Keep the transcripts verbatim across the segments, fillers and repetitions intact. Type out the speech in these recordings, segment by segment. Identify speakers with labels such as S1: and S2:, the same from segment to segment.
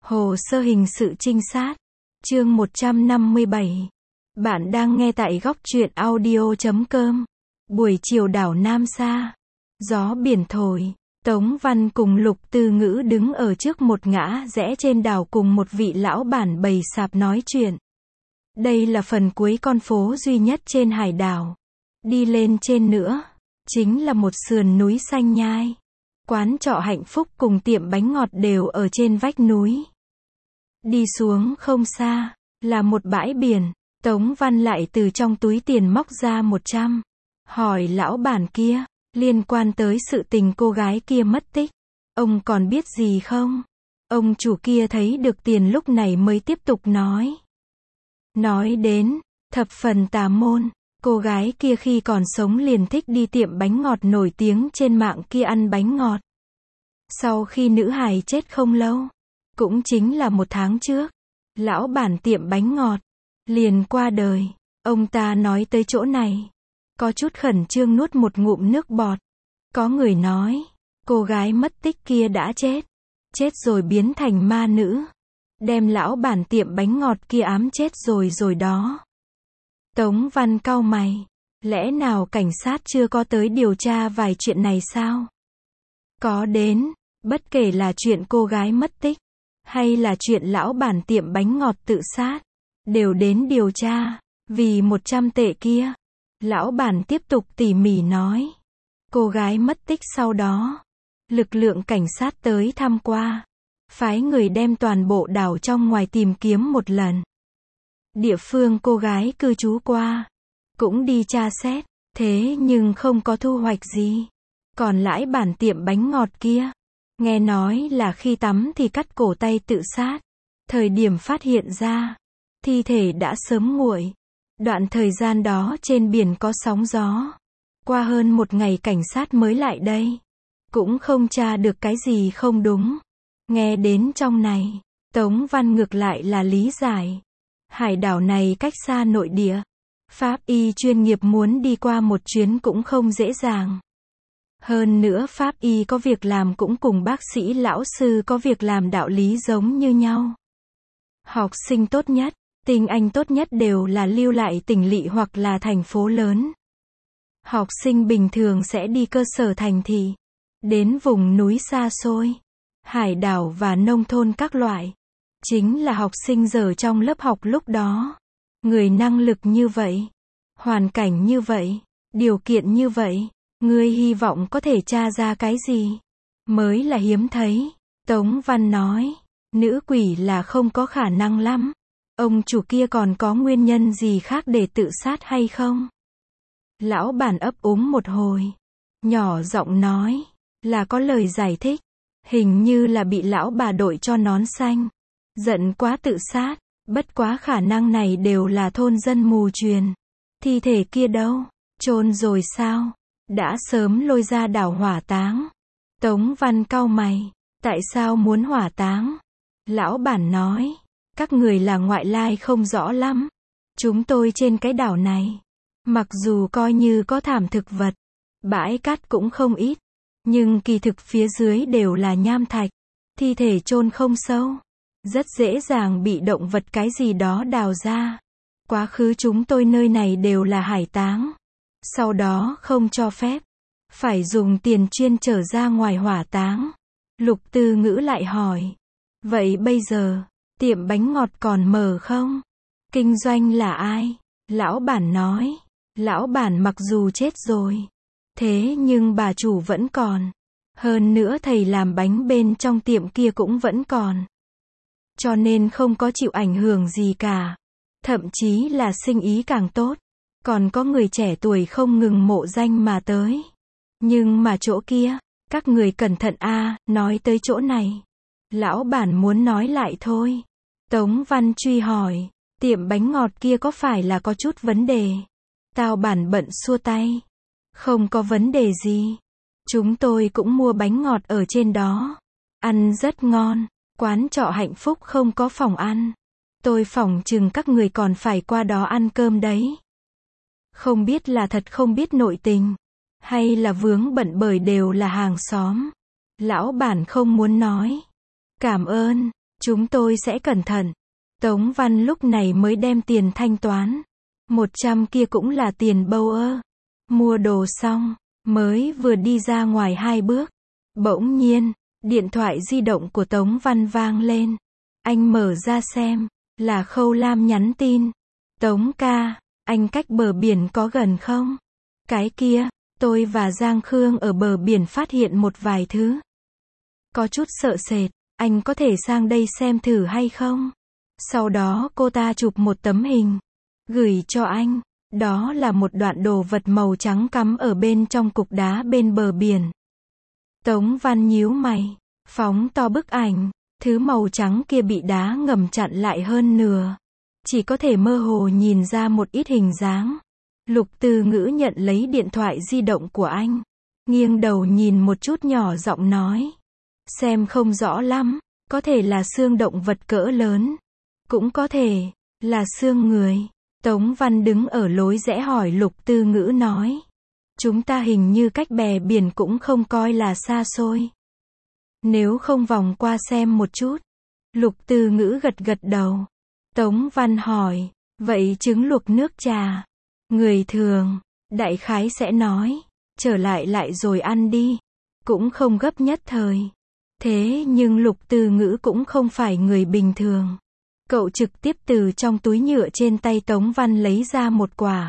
S1: Hồ sơ hình sự trinh sát. Chương một trăm năm mươi bảy. Bạn đang nghe tại góc truyện audio chấm com. Buổi chiều đảo Nam Sa. Gió biển thổi. Tống Văn cùng Lục Tư Ngữ đứng ở trước một ngã rẽ trên đảo cùng một vị lão bản bày sạp nói chuyện. Đây là phần cuối con phố duy nhất trên hải đảo. Đi lên trên nữa, chính là một sườn núi xanh nhai. Quán trọ Hạnh Phúc cùng tiệm bánh ngọt đều ở trên vách núi. Đi xuống không xa, là một bãi biển. Tống Văn lại từ trong túi tiền móc ra một trăm. Hỏi lão bản kia, liên quan tới sự tình cô gái kia mất tích. Ông còn biết gì không? Ông chủ kia thấy được tiền lúc này mới tiếp tục nói. Nói đến, thập phần tà môn. Cô gái kia khi còn sống liền thích đi tiệm bánh ngọt nổi tiếng trên mạng kia ăn bánh ngọt. Sau khi nữ hài chết không lâu, cũng chính là một tháng trước, lão bản tiệm bánh ngọt liền qua đời. Ông ta nói tới chỗ này, có chút khẩn trương nuốt một ngụm nước bọt. Có người nói, cô gái mất tích kia đã chết, chết rồi biến thành ma nữ, đem lão bản tiệm bánh ngọt kia ám chết rồi rồi đó. Tống Văn cau mày, lẽ nào cảnh sát chưa có tới điều tra vài chuyện này sao? Có đến, bất kể là chuyện cô gái mất tích, hay là chuyện lão bản tiệm bánh ngọt tự sát, đều đến điều tra, vì một trăm tệ kia. Lão bản tiếp tục tỉ mỉ nói. Cô gái mất tích sau đó, lực lượng cảnh sát tới thăm qua, phái người đem toàn bộ đảo trong ngoài tìm kiếm một lần. Địa phương cô gái cư trú qua, cũng đi tra xét, thế nhưng không có thu hoạch gì. Còn lãi bản tiệm bánh ngọt kia, nghe nói là khi tắm thì cắt cổ tay tự sát. Thời điểm phát hiện ra, thi thể đã sớm nguội. Đoạn thời gian đó trên biển có sóng gió. Qua hơn một ngày cảnh sát mới lại đây, cũng không tra được cái gì không đúng. Nghe đến trong này, Tống Văn ngược lại là lý giải. Hải đảo này cách xa nội địa. Pháp y chuyên nghiệp muốn đi qua một chuyến cũng không dễ dàng. Hơn nữa pháp y có việc làm cũng cùng bác sĩ lão sư có việc làm đạo lý giống như nhau. Học sinh tốt nhất, tinh anh tốt nhất đều là lưu lại tỉnh lỵ hoặc là thành phố lớn. Học sinh bình thường sẽ đi cơ sở thành thị, đến vùng núi xa xôi, hải đảo và nông thôn các loại. Chính là học sinh dở trong lớp học lúc đó. Người năng lực như vậy, hoàn cảnh như vậy, điều kiện như vậy, ngươi hy vọng có thể tra ra cái gì? Mới là hiếm thấy. Tống Văn nói, nữ quỷ là không có khả năng lắm. Ông chủ kia còn có nguyên nhân gì khác để tự sát hay không? Lão bản ấp úng một hồi, nhỏ giọng nói, là có lời giải thích. Hình như là bị lão bà đội cho nón xanh, giận quá tự sát. Bất quá khả năng này đều là thôn dân mù truyền. Thi thể kia đâu? Chôn rồi sao? Đã sớm lôi ra đảo hỏa táng. Tống Văn cau mày, tại sao muốn hỏa táng? Lão bản nói, các người là ngoại lai không rõ lắm. Chúng tôi trên cái đảo này, mặc dù coi như có thảm thực vật, bãi cát cũng không ít, nhưng kỳ thực phía dưới đều là nham thạch. Thi thể chôn không sâu, rất dễ dàng bị động vật cái gì đó đào ra. Quá khứ chúng tôi nơi này đều là hải táng, sau đó không cho phép, phải dùng tiền chuyên trở ra ngoài hỏa táng. Lục Tư Ngữ lại hỏi, vậy bây giờ, tiệm bánh ngọt còn mở không? Kinh doanh là ai? Lão bản nói, lão bản mặc dù chết rồi, thế nhưng bà chủ vẫn còn. Hơn nữa thầy làm bánh bên trong tiệm kia cũng vẫn còn. Cho nên không có chịu ảnh hưởng gì cả. Thậm chí là sinh ý càng tốt. Còn có người trẻ tuổi không ngừng mộ danh mà tới. Nhưng mà chỗ kia, các người cẩn thận a. Nói tới chỗ này, lão bản muốn nói lại thôi. Tống Văn truy hỏi, tiệm bánh ngọt kia có phải là có chút vấn đề? Tao bản bận xua tay. Không có vấn đề gì. Chúng tôi cũng mua bánh ngọt ở trên đó. Ăn rất ngon. Quán trọ Hạnh Phúc không có phòng ăn. Tôi phỏng chừng các người còn phải qua đó ăn cơm đấy. Không biết là thật không biết nội tình, hay là vướng bận bởi đều là hàng xóm. Lão bản không muốn nói. Cảm ơn. Chúng tôi sẽ cẩn thận. Tống Văn lúc này mới đem tiền thanh toán. Một trăm kia cũng là tiền bâu ơ. Mua đồ xong, mới vừa đi ra ngoài hai bước. Bỗng nhiên, điện thoại di động của Tống Văn vang lên. Anh mở ra xem, là Khâu Lam nhắn tin. Tống ca, anh cách bờ biển có gần không? Cái kia, tôi và Giang Khương ở bờ biển phát hiện một vài thứ. Có chút sợ sệt, anh có thể sang đây xem thử hay không? Sau đó cô ta chụp một tấm hình, gửi cho anh. Đó là một đoạn đồ vật màu trắng cắm ở bên trong cục đá bên bờ biển. Tống Văn nhíu mày, phóng to bức ảnh, thứ màu trắng kia bị đá ngầm chặn lại hơn nửa. Chỉ có thể mơ hồ nhìn ra một ít hình dáng. Lục Từ Ngữ nhận lấy điện thoại di động của anh, nghiêng đầu nhìn một chút nhỏ giọng nói. Xem không rõ lắm, có thể là xương động vật cỡ lớn, cũng có thể là xương người. Tống Văn đứng ở lối rẽ hỏi Lục Từ Ngữ nói. Chúng ta hình như cách bè biển cũng không coi là xa xôi. Nếu không vòng qua xem một chút. Lục Từ Ngữ gật gật đầu. Tống Văn hỏi, vậy trứng luộc nước trà? Người thường, đại khái sẽ nói, trở lại lại rồi ăn đi. Cũng không gấp nhất thời. Thế nhưng Lục Từ Ngữ cũng không phải người bình thường. Cậu trực tiếp từ trong túi nhựa trên tay Tống Văn lấy ra một quả.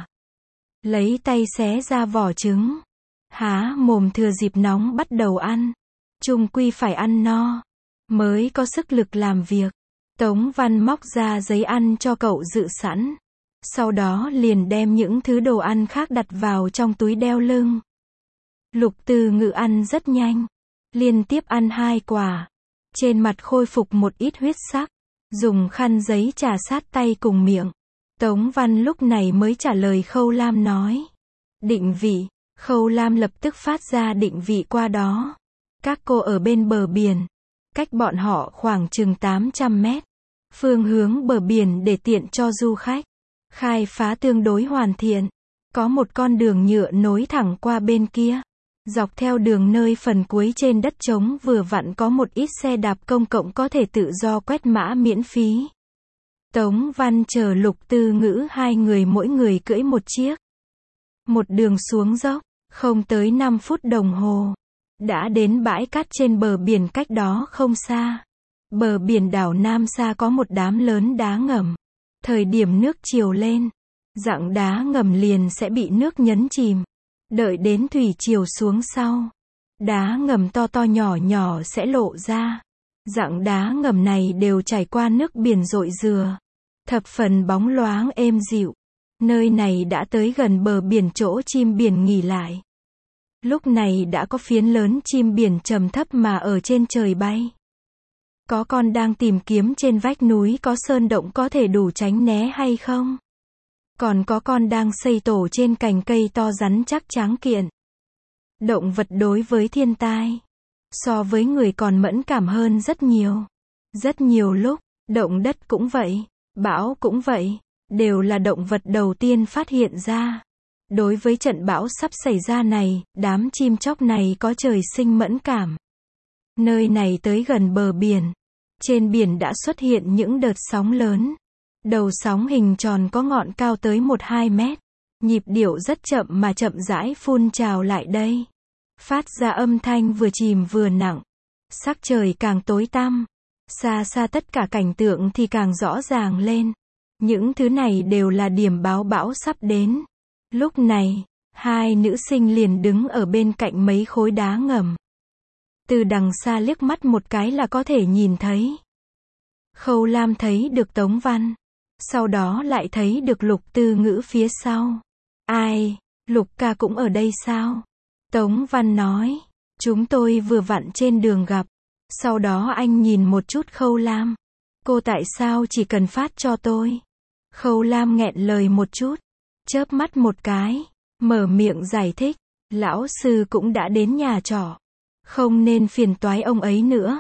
S1: Lấy tay xé ra vỏ trứng. Há mồm thừa dịp nóng bắt đầu ăn. Chung quy phải ăn no, mới có sức lực làm việc. Tống Văn móc ra giấy ăn cho cậu dự sẵn. Sau đó liền đem những thứ đồ ăn khác đặt vào trong túi đeo lưng. Lục Từ Ngữ ăn rất nhanh. Liên tiếp ăn hai quả. Trên mặt khôi phục một ít huyết sắc. Dùng khăn giấy chà sát tay cùng miệng. Tống Văn lúc này mới trả lời Khâu Lam nói. Định vị. Khâu Lam lập tức phát ra định vị qua đó. Các cô ở bên bờ biển. Cách bọn họ khoảng chừng tám trăm mét. Phương hướng bờ biển để tiện cho du khách. Khai phá tương đối hoàn thiện. Có một con đường nhựa nối thẳng qua bên kia. Dọc theo đường nơi phần cuối trên đất trống vừa vặn có một ít xe đạp công cộng có thể tự do quét mã miễn phí. Tống Văn chờ Lục Từ Ngữ hai người mỗi người cưỡi một chiếc. Một đường xuống dốc, không tới năm phút đồng hồ. Đã đến bãi cát trên bờ biển cách đó không xa. Bờ biển đảo Nam Sa có một đám lớn đá ngầm. Thời điểm nước triều lên, dặng đá ngầm liền sẽ bị nước nhấn chìm. Đợi đến thủy triều xuống sau, đá ngầm to to nhỏ nhỏ sẽ lộ ra. Dặng đá ngầm này đều trải qua nước biển rội rửa. Thập phần bóng loáng êm dịu. Nơi này đã tới gần bờ biển chỗ chim biển nghỉ lại. Lúc này đã có phiến lớn chim biển trầm thấp mà ở trên trời bay. Có con đang tìm kiếm trên vách núi có sơn động có thể đủ tránh né hay không? Còn có con đang xây tổ trên cành cây to rắn chắc tráng kiện. Động vật đối với thiên tai, so với người còn mẫn cảm hơn rất nhiều. Rất nhiều lúc, động đất cũng vậy, bão cũng vậy, đều là động vật đầu tiên phát hiện ra. Đối với trận bão sắp xảy ra này, đám chim chóc này có trời sinh mẫn cảm. Nơi này tới gần bờ biển. Trên biển đã xuất hiện những đợt sóng lớn. Đầu sóng hình tròn có ngọn cao tới một đến hai mét. Nhịp điệu rất chậm mà chậm rãi phun trào lại đây. Phát ra âm thanh vừa chìm vừa nặng. Sắc trời càng tối tăm. Xa xa tất cả cảnh tượng thì càng rõ ràng lên. Những thứ này đều là điểm báo bão sắp đến. Lúc này, hai nữ sinh liền đứng ở bên cạnh mấy khối đá ngầm. Từ đằng xa liếc mắt một cái là có thể nhìn thấy. Khâu Lam thấy được Tống Văn. Sau đó lại thấy được Lục Từ Ngữ phía sau. Ai, Lục ca cũng ở đây sao? Tống Văn nói. Chúng tôi vừa vặn trên đường gặp. Sau đó anh nhìn một chút Khâu Lam. Cô tại sao chỉ cần phát cho tôi? Khâu Lam nghẹn lời một chút. Chớp mắt một cái. Mở miệng giải thích. Lão sư cũng đã đến nhà trọ. Không nên phiền toái ông ấy nữa.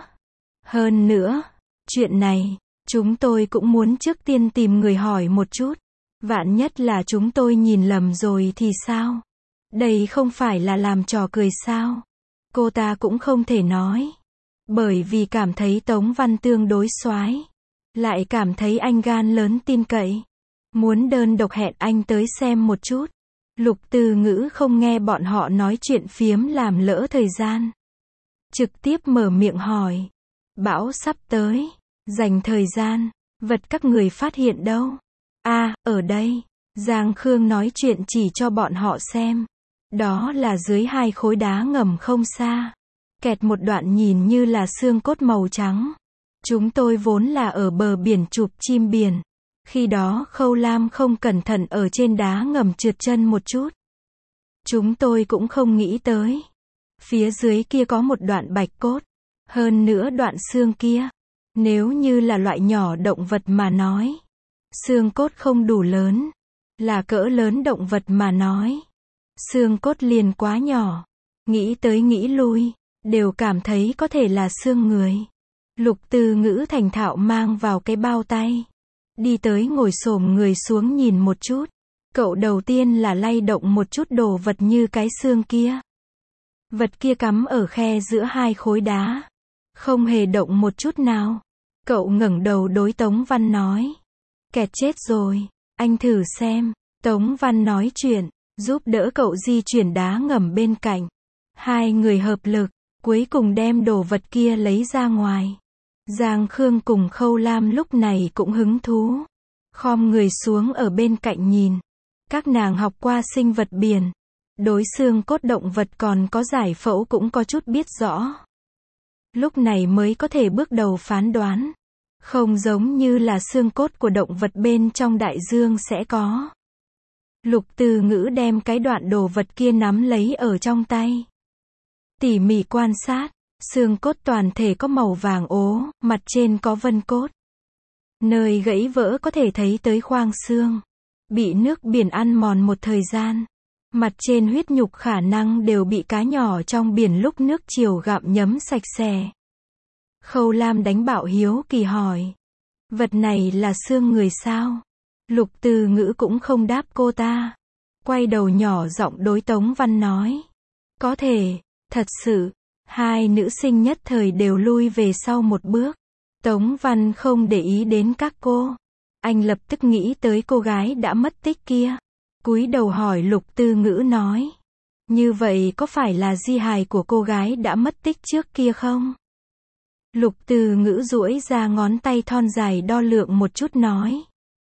S1: Hơn nữa, chuyện này, chúng tôi cũng muốn trước tiên tìm người hỏi một chút. Vạn nhất là chúng tôi nhìn lầm rồi thì sao? Đây không phải là làm trò cười sao? Cô ta cũng không thể nói. Bởi vì cảm thấy Tống Văn tương đối soái, lại cảm thấy anh gan lớn tin cậy, muốn đơn độc hẹn anh tới xem một chút. Lục Từ Ngữ không nghe bọn họ nói chuyện phiếm làm lỡ thời gian, trực tiếp mở miệng hỏi, bão sắp tới, dành thời gian, vật các người phát hiện đâu? À, ở đây. Giang Khương nói chuyện chỉ cho bọn họ xem. Đó là dưới hai khối đá ngầm không xa. Kẹt một đoạn nhìn như là xương cốt màu trắng. Chúng tôi vốn là ở bờ biển chụp chim biển. Khi đó Khâu Lam không cẩn thận ở trên đá ngầm trượt chân một chút. Chúng tôi cũng không nghĩ tới. Phía dưới kia có một đoạn bạch cốt. Hơn nữa đoạn xương kia. Nếu như là loại nhỏ động vật mà nói. Xương cốt không đủ lớn. Là cỡ lớn động vật mà nói. Xương cốt liền quá nhỏ. Nghĩ tới nghĩ lui. Đều cảm thấy có thể là xương người. Lục Từ Ngữ thành thạo mang vào cái bao tay. Đi tới ngồi xổm người xuống nhìn một chút. Cậu đầu tiên là lay động một chút đồ vật như cái xương kia. Vật kia cắm ở khe giữa hai khối đá. Không hề động một chút nào. Cậu ngẩng đầu đối Tống Văn nói. Kẹt chết rồi, anh thử xem. Tống Văn nói chuyện, giúp đỡ cậu di chuyển đá ngầm bên cạnh. Hai người hợp lực, cuối cùng đem đồ vật kia lấy ra ngoài. Giang Khương cùng Khâu Lam lúc này cũng hứng thú. Khom người xuống ở bên cạnh nhìn. Các nàng học qua sinh vật biển. Đối xương cốt động vật còn có giải phẫu cũng có chút biết rõ. Lúc này mới có thể bước đầu phán đoán. Không giống như là xương cốt của động vật bên trong đại dương sẽ có. Lục Từ Ngữ đem cái đoạn đồ vật kia nắm lấy ở trong tay. Tỉ mỉ quan sát, xương cốt toàn thể có màu vàng ố, mặt trên có vân cốt. Nơi gãy vỡ có thể thấy tới khoang xương. Bị nước biển ăn mòn một thời gian. Mặt trên huyết nhục khả năng đều bị cá nhỏ trong biển lúc nước triều gặm nhấm sạch sẽ. Khâu Lam đánh bạo hiếu kỳ hỏi. Vật này là xương người sao? Lục Từ Ngữ cũng không đáp cô ta. Quay đầu nhỏ giọng đối Tống Văn nói. Có thể, thật sự. Hai nữ sinh nhất thời đều lui về sau một bước. Tống Văn không để ý đến các cô. Anh lập tức nghĩ tới cô gái đã mất tích kia. Cúi đầu hỏi Lục Từ Ngữ nói. Như vậy có phải là di hài của cô gái đã mất tích trước kia không? Lục Từ Ngữ duỗi ra ngón tay thon dài đo lượng một chút nói.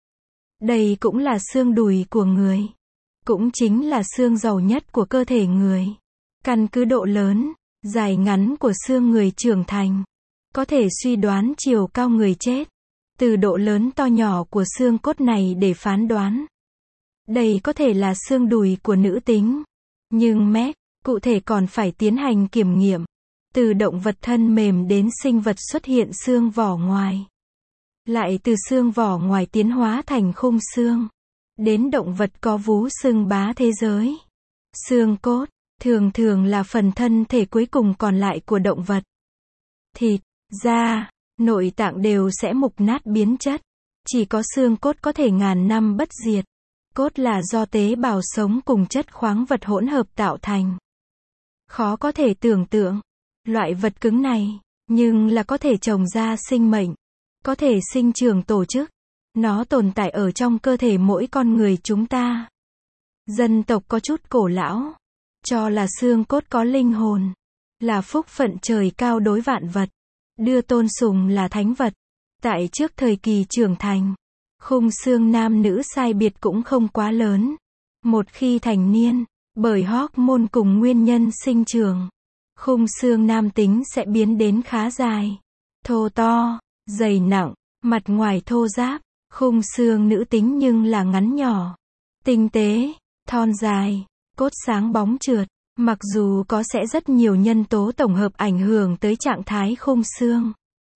S1: Đây cũng là xương đùi của người. Cũng chính là xương giàu nhất của cơ thể người. Căn cứ độ lớn, dài ngắn của xương người trưởng thành. Có thể suy đoán chiều cao người chết. Từ độ lớn to nhỏ của xương cốt này để phán đoán. Đây có thể là xương đùi của nữ tính. Nhưng mét, cụ thể còn phải tiến hành kiểm nghiệm. Từ động vật thân mềm đến sinh vật xuất hiện xương vỏ ngoài. Lại từ xương vỏ ngoài tiến hóa thành khung xương. Đến động vật có vú xưng bá thế giới. Xương cốt, thường thường là phần thân thể cuối cùng còn lại của động vật. Thịt, da, nội tạng đều sẽ mục nát biến chất. Chỉ có xương cốt có thể ngàn năm bất diệt. Cốt là do tế bào sống cùng chất khoáng vật hỗn hợp tạo thành. Khó có thể tưởng tượng. Loại vật cứng này, nhưng là có thể trồng ra sinh mệnh. Có thể sinh trưởng tổ chức. Nó tồn tại ở trong cơ thể mỗi con người chúng ta. Dân tộc có chút cổ lão. Cho là xương cốt có linh hồn. Là phúc phận trời cao đối vạn vật. Đưa tôn sùng là thánh vật. Tại trước thời kỳ trưởng thành. Khung xương nam nữ sai biệt cũng không quá lớn. Một khi thành niên, bởi hormone cùng nguyên nhân sinh trưởng. Khung xương nam tính sẽ biến đến khá dài. Thô to, dày nặng, mặt ngoài thô ráp. Khung xương nữ tính nhưng là ngắn nhỏ. Tinh tế, thon dài, cốt sáng bóng trượt. Mặc dù có sẽ rất nhiều nhân tố tổng hợp ảnh hưởng tới trạng thái khung xương.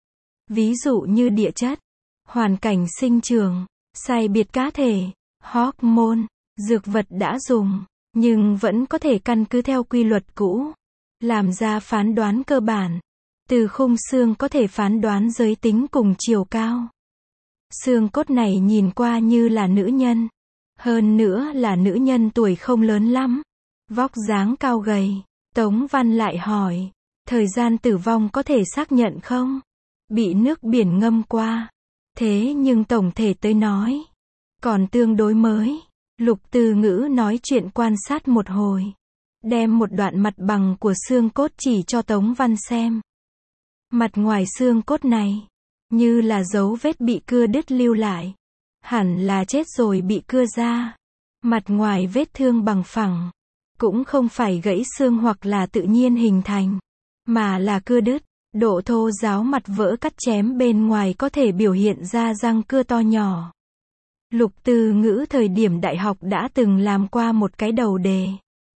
S1: Ví dụ như địa chất, hoàn cảnh sinh trưởng, sai biệt cá thể, hormone, dược vật đã dùng, nhưng vẫn có thể căn cứ theo quy luật cũ, làm ra phán đoán cơ bản. Từ khung xương có thể phán đoán giới tính cùng chiều cao. Xương cốt này nhìn qua như là nữ nhân. Hơn nữa là nữ nhân tuổi không lớn lắm. Vóc dáng cao gầy. Tống Văn lại hỏi. Thời gian tử vong có thể xác nhận không? Bị nước biển ngâm qua. Thế nhưng tổng thể tới nói, còn tương đối mới. Lục Từ Ngữ nói chuyện quan sát một hồi. Đem một đoạn mặt bằng của xương cốt chỉ cho Tống Văn xem. Mặt ngoài xương cốt này, như là dấu vết bị cưa đứt lưu lại. Hẳn là chết rồi bị cưa ra. Mặt ngoài vết thương bằng phẳng. Cũng không phải gãy xương hoặc là tự nhiên hình thành, mà là cưa đứt. Độ thô ráo mặt vỡ cắt chém bên ngoài có thể biểu hiện ra răng cưa to nhỏ. Lục Từ Ngữ thời điểm đại học đã từng làm qua một cái đầu đề.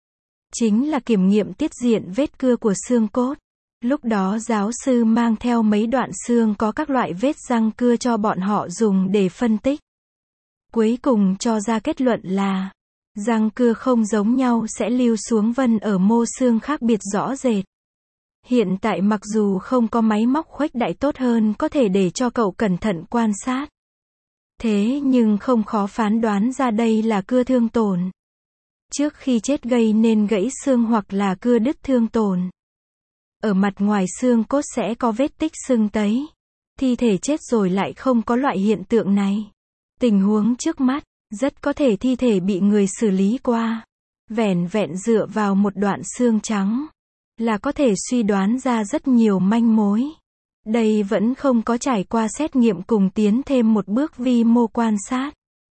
S1: Chính là kiểm nghiệm tiết diện vết cưa của xương cốt. Lúc đó giáo sư mang theo mấy đoạn xương có các loại vết răng cưa cho bọn họ dùng để phân tích. Cuối cùng cho ra kết luận là, răng cưa không giống nhau sẽ lưu xuống vân ở mô xương khác biệt rõ rệt. Hiện tại mặc dù không có máy móc khuếch đại tốt hơn có thể để cho cậu cẩn thận quan sát. Thế nhưng không khó phán đoán ra đây là cưa thương tổn. Trước khi chết gây nên gãy xương hoặc là cưa đứt thương tổn. Ở mặt ngoài xương cốt sẽ có vết tích sưng tấy. Thi thể chết rồi lại không có loại hiện tượng này. Tình huống trước mắt, rất có thể thi thể bị người xử lý qua. Vẻn vẹn dựa vào một đoạn xương trắng, là có thể suy đoán ra rất nhiều manh mối. Đây vẫn không có trải qua xét nghiệm cùng tiến thêm một bước vi mô quan sát.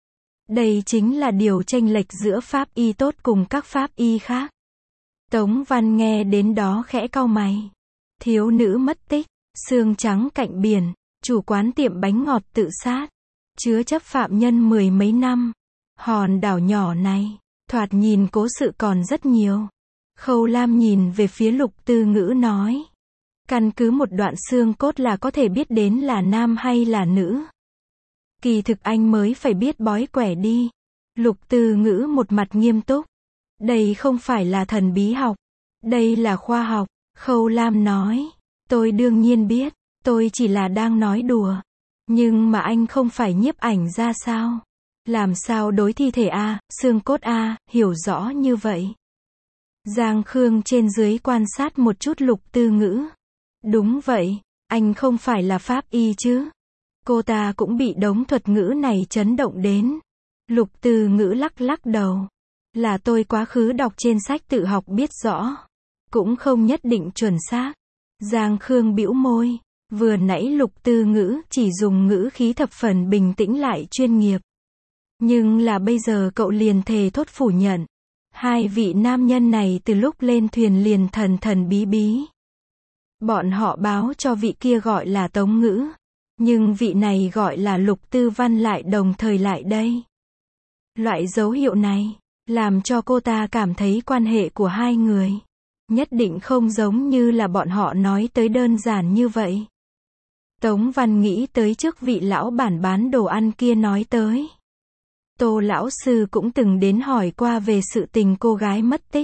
S1: Đây chính là điều chênh lệch giữa pháp y tốt cùng các pháp y khác. Tống Văn nghe đến đó khẽ cau mày. Thiếu nữ mất tích, xương trắng cạnh biển, chủ quán tiệm bánh ngọt tự sát, chứa chấp phạm nhân mười mấy năm. Hòn đảo nhỏ này, thoạt nhìn cố sự còn rất nhiều. Khâu Lam nhìn về phía Lục Từ Ngữ nói. Căn cứ một đoạn xương cốt là có thể biết đến là nam hay là nữ. Kỳ thực anh mới phải biết bói quẻ đi. Lục Từ Ngữ một mặt nghiêm túc. Đây không phải là thần bí học. Đây là khoa học. Khâu Lam nói. Tôi đương nhiên biết. Tôi chỉ là đang nói đùa. Nhưng mà anh không phải nhiếp ảnh ra sao? Làm sao đối thi thể A, xương cốt A, hiểu rõ như vậy? Giang Khương trên dưới quan sát một chút Lục Từ Ngữ. Đúng vậy, anh không phải là pháp y chứ? Cô ta cũng bị đống thuật ngữ này chấn động đến. Lục Từ Ngữ lắc lắc đầu. Là tôi quá khứ đọc trên sách tự học biết rõ. Cũng không nhất định chuẩn xác. Giang Khương bĩu môi. Vừa nãy Lục Từ Ngữ chỉ dùng ngữ khí thập phần bình tĩnh lại chuyên nghiệp. Nhưng là bây giờ cậu liền thề thốt phủ nhận. Hai vị nam nhân này từ lúc lên thuyền liền thần thần bí bí. Bọn họ báo cho vị kia gọi là Tống Ngữ. Nhưng vị này gọi là Lục Tư Văn lại đồng thời lại đây. Loại dấu hiệu này, làm cho cô ta cảm thấy quan hệ của hai người nhất định không giống như là bọn họ nói tới đơn giản như vậy. Tống Văn nghĩ tới trước vị lão bản bán đồ ăn kia nói tới. Tô lão sư cũng từng đến hỏi qua về sự tình cô gái mất tích.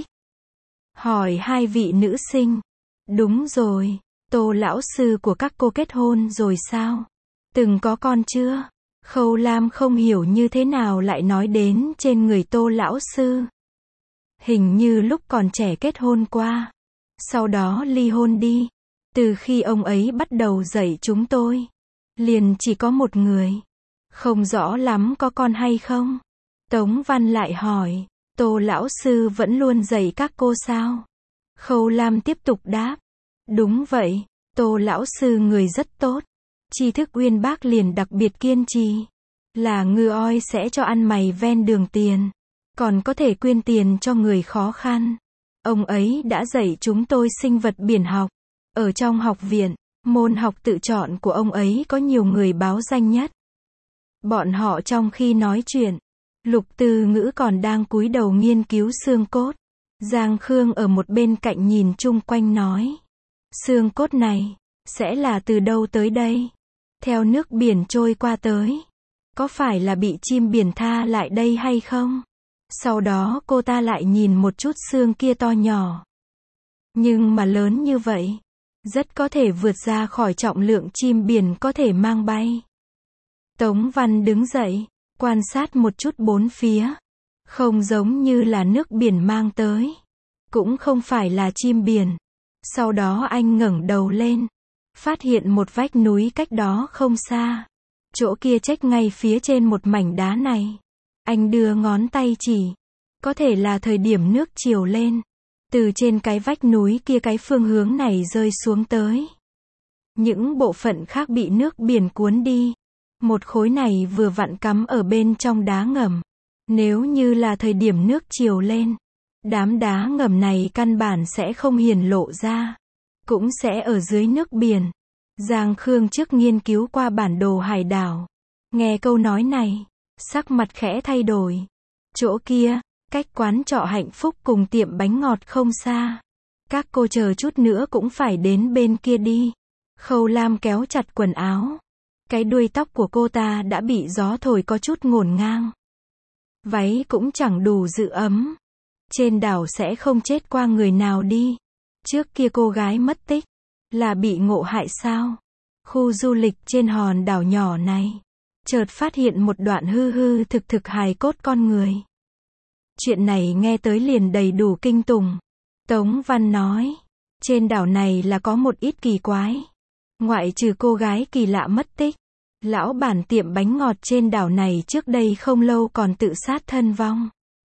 S1: Hỏi hai vị nữ sinh. Đúng rồi, Tô lão sư của các cô kết hôn rồi sao? Từng có con chưa? Khâu Lam không hiểu như thế nào lại nói đến trên người Tô lão sư. Hình như lúc còn trẻ kết hôn qua. Sau đó ly hôn đi. Từ khi ông ấy bắt đầu dạy chúng tôi, liền chỉ có một người. Không rõ lắm có con hay không? Tống Văn lại hỏi, Tô lão sư vẫn luôn dạy các cô sao? Khâu Lam tiếp tục đáp. Đúng vậy, Tô lão sư người rất tốt. Tri thức uyên bác liền đặc biệt kiên trì. Là ngư oi sẽ cho ăn mày ven đường tiền. Còn có thể quyên tiền cho người khó khăn. Ông ấy đã dạy chúng tôi sinh vật biển học. Ở trong học viện, môn học tự chọn của ông ấy có nhiều người báo danh nhất. Bọn họ trong khi nói chuyện, Lục Từ Ngữ còn đang cúi đầu nghiên cứu xương cốt. Giang Khương ở một bên cạnh nhìn chung quanh nói. Xương cốt này, sẽ là từ đâu tới đây? Theo nước biển trôi qua tới. Có phải là bị chim biển tha lại đây hay không? Sau đó cô ta lại nhìn một chút xương kia to nhỏ. Nhưng mà lớn như vậy, rất có thể vượt ra khỏi trọng lượng chim biển có thể mang bay. Tống Văn đứng dậy, quan sát một chút bốn phía. Không giống như là nước biển mang tới. Cũng không phải là chim biển. Sau đó anh ngẩng đầu lên, phát hiện một vách núi cách đó không xa. Chỗ kia chếch ngay phía trên một mảnh đá này. Anh đưa ngón tay chỉ. Có thể là thời điểm nước triều lên. Từ trên cái vách núi kia cái phương hướng này rơi xuống tới. Những bộ phận khác bị nước biển cuốn đi. Một khối này vừa vặn cắm ở bên trong đá ngầm. Nếu như là thời điểm nước triều lên, đám đá ngầm này căn bản sẽ không hiển lộ ra. Cũng sẽ ở dưới nước biển. Giang Khương trước nghiên cứu qua bản đồ hải đảo. Nghe câu nói này, sắc mặt khẽ thay đổi. Chỗ kia, cách quán trọ hạnh phúc cùng tiệm bánh ngọt không xa. Các cô chờ chút nữa cũng phải đến bên kia đi. Khâu Lam kéo chặt quần áo. Cái đuôi tóc của cô ta đã bị gió thổi có chút ngổn ngang. Váy cũng chẳng đủ giữ ấm. Trên đảo sẽ không chết qua người nào đi. Trước kia cô gái mất tích. Là bị ngộ hại sao? Khu du lịch trên hòn đảo nhỏ này. Chợt phát hiện một đoạn hư hư thực thực hài cốt con người. Chuyện này nghe tới liền đầy đủ kinh tủng. Tống Văn nói. Trên đảo này là có một ít kỳ quái. Ngoại trừ cô gái kỳ lạ mất tích. Lão bản tiệm bánh ngọt trên đảo này trước đây không lâu còn tự sát thân vong.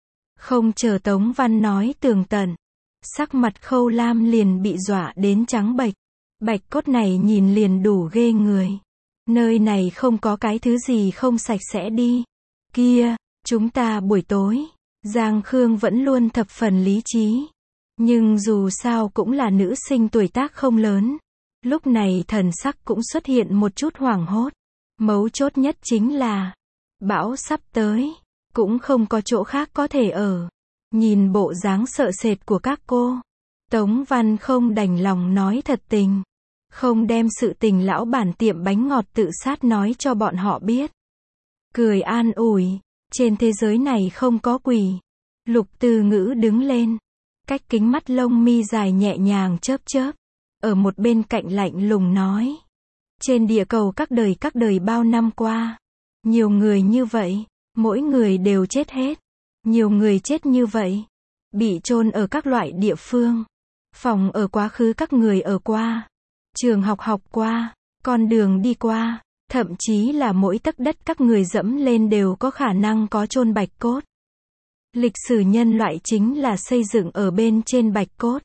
S1: Không chờ Tống Văn nói tường tận. Sắc mặt Khâu Lam liền bị dọa đến trắng bệch. Bạch cốt này nhìn liền đủ ghê người. Nơi này không có cái thứ gì không sạch sẽ đi. Kia, chúng ta buổi tối. Giang Khương vẫn luôn thập phần lý trí. Nhưng dù sao cũng là nữ sinh tuổi tác không lớn. Lúc này thần sắc cũng xuất hiện một chút hoảng hốt. Mấu chốt nhất chính là bão sắp tới. Cũng không có chỗ khác có thể ở. Nhìn bộ dáng sợ sệt của các cô. Tống Văn không đành lòng nói thật tình. Không đem sự tình lão bản tiệm bánh ngọt tự sát nói cho bọn họ biết. Cười an ủi. Trên thế giới này không có quỷ. Lục Từ Ngữ đứng lên. Cách kính mắt lông mi dài nhẹ nhàng chớp chớp. Ở một bên cạnh lạnh lùng nói. Trên địa cầu các đời các đời bao năm qua. Nhiều người như vậy. Mỗi người đều chết hết. Nhiều người chết như vậy. Bị chôn ở các loại địa phương. Phòng ở quá khứ các người ở qua. Trường học học qua. Con đường đi qua. Thậm chí là mỗi tấc đất các người dẫm lên đều có khả năng có chôn bạch cốt. Lịch sử nhân loại chính là xây dựng ở bên trên bạch cốt.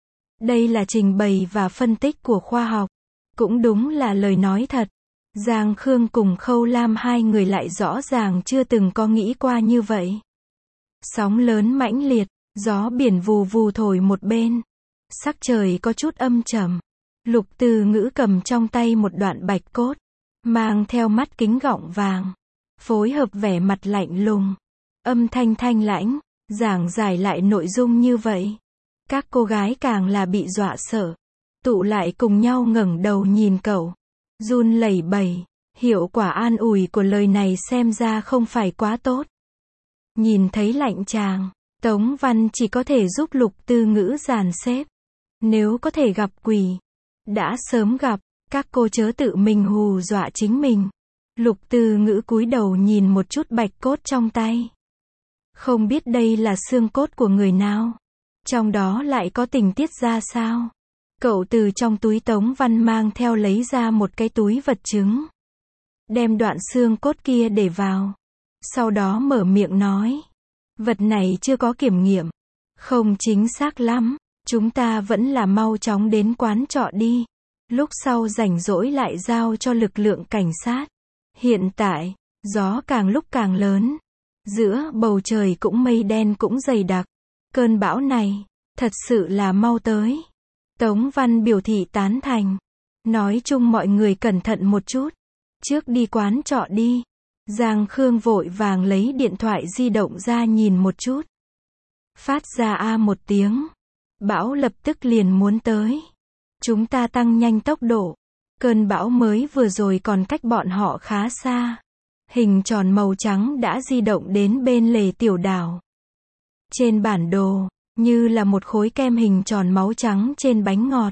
S1: Đây là trình bày và phân tích của khoa học. Cũng đúng là lời nói thật. Giang Khương cùng Khâu Lam hai người lại rõ ràng chưa từng có nghĩ qua như vậy. Sóng lớn mãnh liệt, gió biển vù vù thổi một bên. Sắc trời có chút âm trầm. Lục Từ Ngữ cầm trong tay một đoạn bạch cốt. Mang theo mắt kính gọng vàng. Phối hợp vẻ mặt lạnh lùng. Âm thanh thanh lãnh. Giảng giải lại nội dung như vậy. Các cô gái càng là bị dọa sợ. Tụ lại cùng nhau ngẩng đầu nhìn cậu. Run lẩy bẩy. Hiệu quả an ủi của lời này xem ra không phải quá tốt. Nhìn thấy lạnh chàng. Tống Văn chỉ có thể giúp Lục Từ Ngữ dàn xếp. Nếu có thể gặp quỷ. Đã sớm gặp. Các cô chớ tự mình hù dọa chính mình. Lục Từ Ngữ cúi đầu nhìn một chút bạch cốt trong tay. Không biết đây là xương cốt của người nào. Trong đó lại có tình tiết ra sao. Cậu từ trong túi Tống Văn mang theo lấy ra một cái túi vật chứng. Đem đoạn xương cốt kia để vào. Sau đó mở miệng nói. Vật này chưa có kiểm nghiệm. Không chính xác lắm. Chúng ta vẫn là mau chóng đến quán trọ đi. Lúc sau rảnh rỗi lại giao cho lực lượng cảnh sát. Hiện tại, gió càng lúc càng lớn. Giữa bầu trời cũng mây đen cũng dày đặc. Cơn bão này, thật sự là mau tới. Tống Văn biểu thị tán thành. Nói chung mọi người cẩn thận một chút. Trước đi quán trọ đi. Giang Khương vội vàng lấy điện thoại di động ra nhìn một chút. Phát ra a một tiếng. Bão lập tức liền muốn tới. Chúng ta tăng nhanh tốc độ. Cơn bão mới vừa rồi còn cách bọn họ khá xa. Hình tròn màu trắng đã di động đến bên lề tiểu đảo. Trên bản đồ, như là một khối kem hình tròn máu trắng trên bánh ngọt.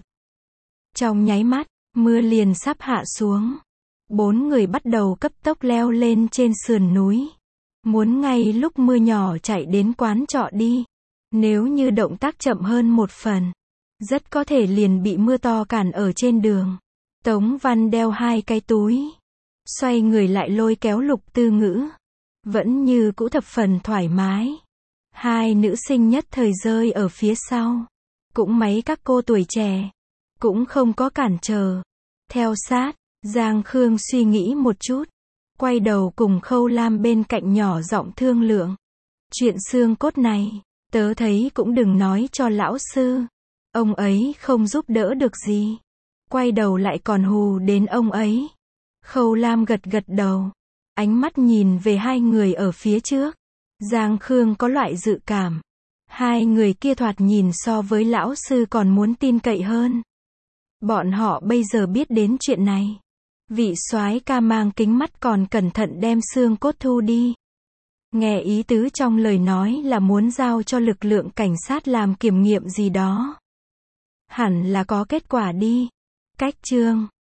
S1: Trong nháy mắt, mưa liền sắp hạ xuống. Bốn người bắt đầu cấp tốc leo lên trên sườn núi. Muốn ngay lúc mưa nhỏ chạy đến quán trọ đi. Nếu như động tác chậm hơn một phần, Rất có thể liền bị mưa to cản ở trên đường. Tống Văn đeo hai cái túi. Xoay người lại lôi kéo Lục Tư Ngữ. Vẫn như cũ thập phần thoải mái. Hai nữ sinh nhất thời rơi ở phía sau. Cũng mấy các cô tuổi trẻ. Cũng không có cản trở. Theo sát, Giang Khương suy nghĩ một chút. Quay đầu cùng Khâu Lam bên cạnh nhỏ giọng thương lượng. Chuyện xương cốt này, tớ thấy cũng đừng nói cho lão sư. Ông ấy không giúp đỡ được gì. Quay đầu lại còn hù đến ông ấy. Khâu Lam gật gật đầu. Ánh mắt nhìn về hai người ở phía trước. Giang Khương có loại dự cảm. Hai người kia thoạt nhìn so với lão sư còn muốn tin cậy hơn. Bọn họ bây giờ biết đến chuyện này. Vị soái ca mang kính mắt còn cẩn thận đem xương cốt thu đi. Nghe ý tứ trong lời nói là muốn giao cho lực lượng cảnh sát làm kiểm nghiệm gì đó. Hẳn là có kết quả đi. Cách chương